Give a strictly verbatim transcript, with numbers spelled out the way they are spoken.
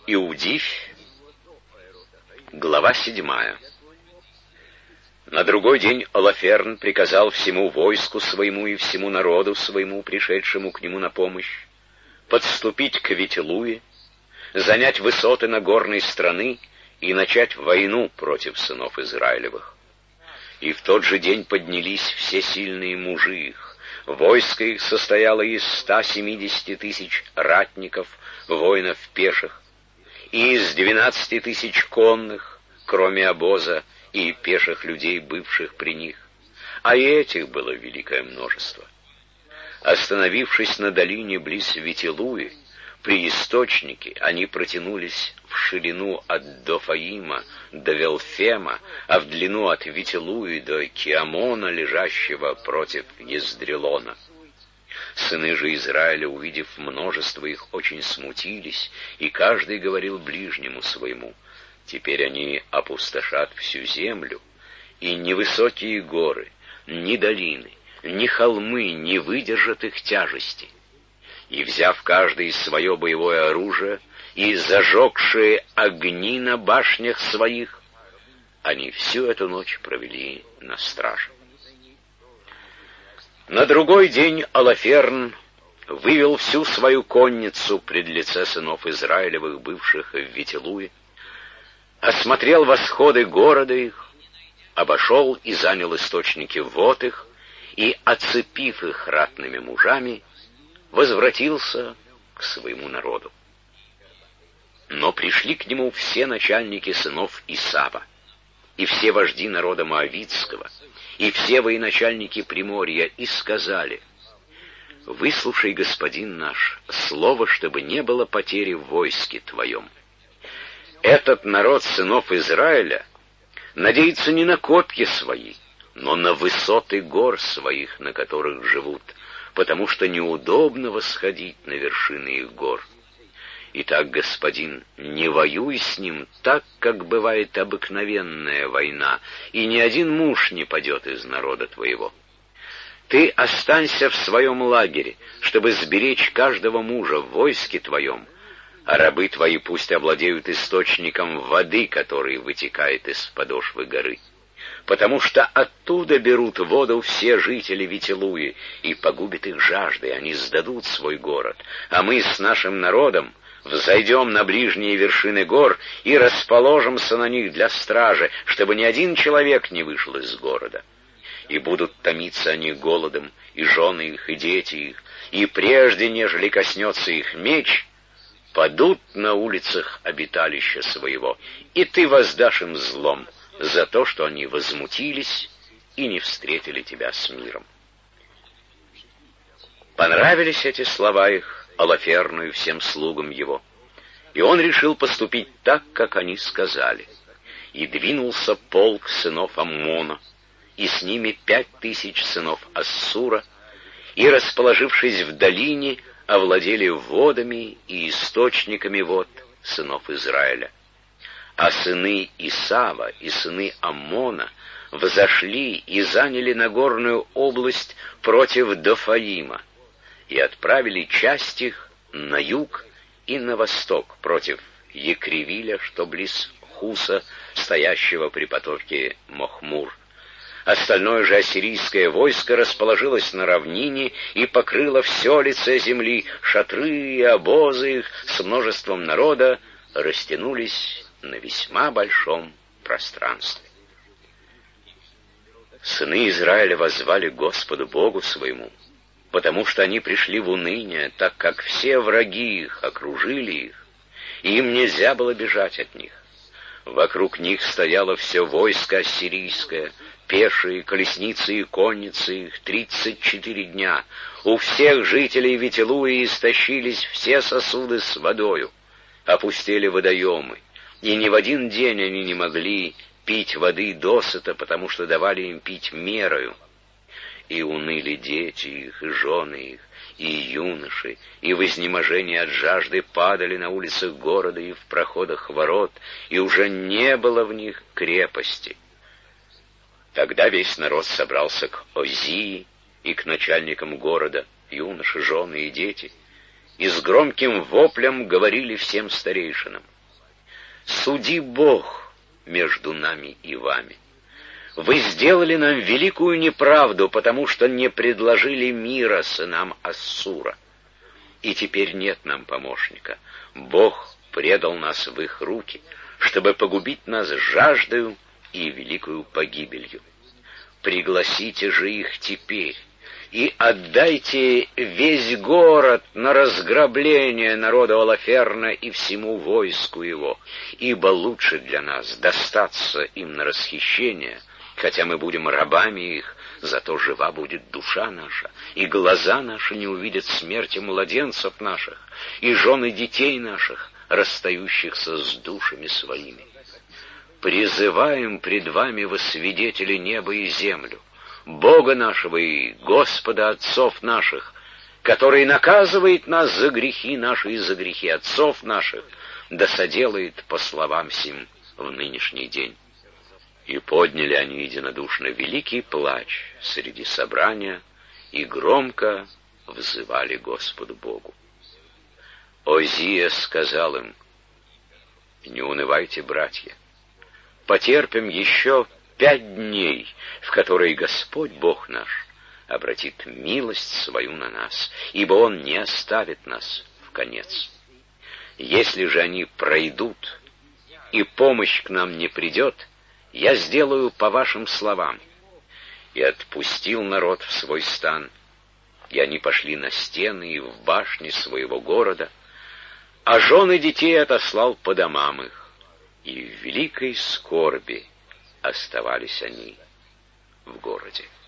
Иудифь, глава седьмая. На другой день Олаферн приказал всему войску своему и всему народу своему, пришедшему к нему на помощь, подступить к Вителуе, занять высоты Нагорной страны и начать войну против сынов Израилевых. И в тот же день поднялись все сильные мужи их. Войско их состояло из ста семидесяти тысяч ратников, воинов пеших, и из двенадцати тысяч конных, кроме обоза, и пеших людей, бывших при них, а и этих было великое множество. Остановившись на долине близ Вителуи, при источнике они протянулись в ширину от Дофаима до Велфема, а в длину от Вителуи до Киамона, лежащего против Ездрелона. Сыны же Израиля, увидев множество их, очень смутились, и каждый говорил ближнему своему: теперь они опустошат всю землю, и ни высокие горы, ни долины, ни холмы не выдержат их тяжести. И, взяв каждый свое боевое оружие и зажегшие огни на башнях своих, они всю эту ночь провели на страже. На другой день Олаферн вывел всю свою конницу пред лице сынов Израилевых, бывших в Вителуе, осмотрел восходы города их, обошел и занял источники вод их, и, оцепив их ратными мужами, возвратился к своему народу. Но пришли к нему все начальники сынов Исава, и все вожди народа Моавитского, и все военачальники Приморья, и сказали: «Выслушай, господин наш, слово, чтобы не было потери в войске твоем. Этот народ сынов Израиля надеется не на копья свои, но на высоты гор своих, на которых живут, потому что неудобно восходить на вершины их гор. Итак, господин, не воюй с ним так, как бывает обыкновенная война, и ни один муж не падет из народа твоего. Ты останься в своем лагере, чтобы сберечь каждого мужа в войске твоем, а рабы твои пусть овладеют источником воды, который вытекает из подошвы горы. Потому что оттуда берут воду все жители Вителуи, и погубит их жаждой, они сдадут свой город, а мы с нашим народом взойдем на ближние вершины гор и расположимся на них для стражи, чтобы ни один человек не вышел из города. И будут томиться они голодом, и жены их, и дети их, и прежде, нежели коснется их меч, падут на улицах обиталища своего, и ты воздашь им злом за то, что они возмутились и не встретили тебя с миром». Понравились эти слова их Олаферну и всем слугам его, и он решил поступить так, как они сказали. И двинулся полк сынов Аммона, и с ними пять тысяч сынов Ассура, и, расположившись в долине, овладели водами и источниками вод сынов Израиля. А сыны Исава и сыны Аммона взошли и заняли Нагорную область против Дофаима, и отправили часть их на юг и на восток против Екривиля, что близ Хуса, стоящего при потоке Мохмур. Остальное же ассирийское войско расположилось на равнине и покрыло все лице земли. Шатры и обозы их с множеством народа растянулись на весьма большом пространстве. Сыны Израиля воззвали Господу Богу своему, потому что они пришли в уныние, так как все враги их окружили их, и им нельзя было бежать от них. Вокруг них стояло все войско ассирийское, пешие, колесницы и конницы их, тридцать четыре дня. У всех жителей Вителуи истощились все сосуды с водою, опустели водоемы, и ни в один день они не могли пить воды досыта, потому что давали им пить мерою. И уныли дети их, и жены их, и юноши, и в изнеможении от жажды падали на улицах города и в проходах ворот, и уже не было в них крепости. Тогда весь народ собрался к Озии и к начальникам города, юноши, жены и дети, и с громким воплем говорили всем старейшинам: суди Бог между нами и вами. Вы сделали нам великую неправду, потому что не предложили мира сынам Ассура. И теперь нет нам помощника. Бог предал нас в их руки, чтобы погубить нас жаждою и великою погибелью. Пригласите же их теперь и отдайте весь город на разграбление народа Олаферна и всему войску его, ибо лучше для нас достаться им на расхищение, хотя мы будем рабами их, зато жива будет душа наша, и глаза наши не увидят смерти младенцев наших, и жены детей наших, расстающихся с душами своими. Призываем пред вами во свидетели небо и землю, Бога нашего и Господа отцов наших, который наказывает нас за грехи наши и за грехи отцов наших, да соделает по словам сим в нынешний день. И подняли они единодушно великий плач среди собрания и громко взывали Господу Богу. Озия сказал им: «Не унывайте, братья, потерпим еще пять дней, в которые Господь Бог наш обратит милость свою на нас, ибо Он не оставит нас в конец. Если же они пройдут, и помощь к нам не придет, я сделаю по вашим словам». И отпустил народ в свой стан, и они пошли на стены и в башни своего города, а жены детей отослал по домам их, и в великой скорби оставались они в городе.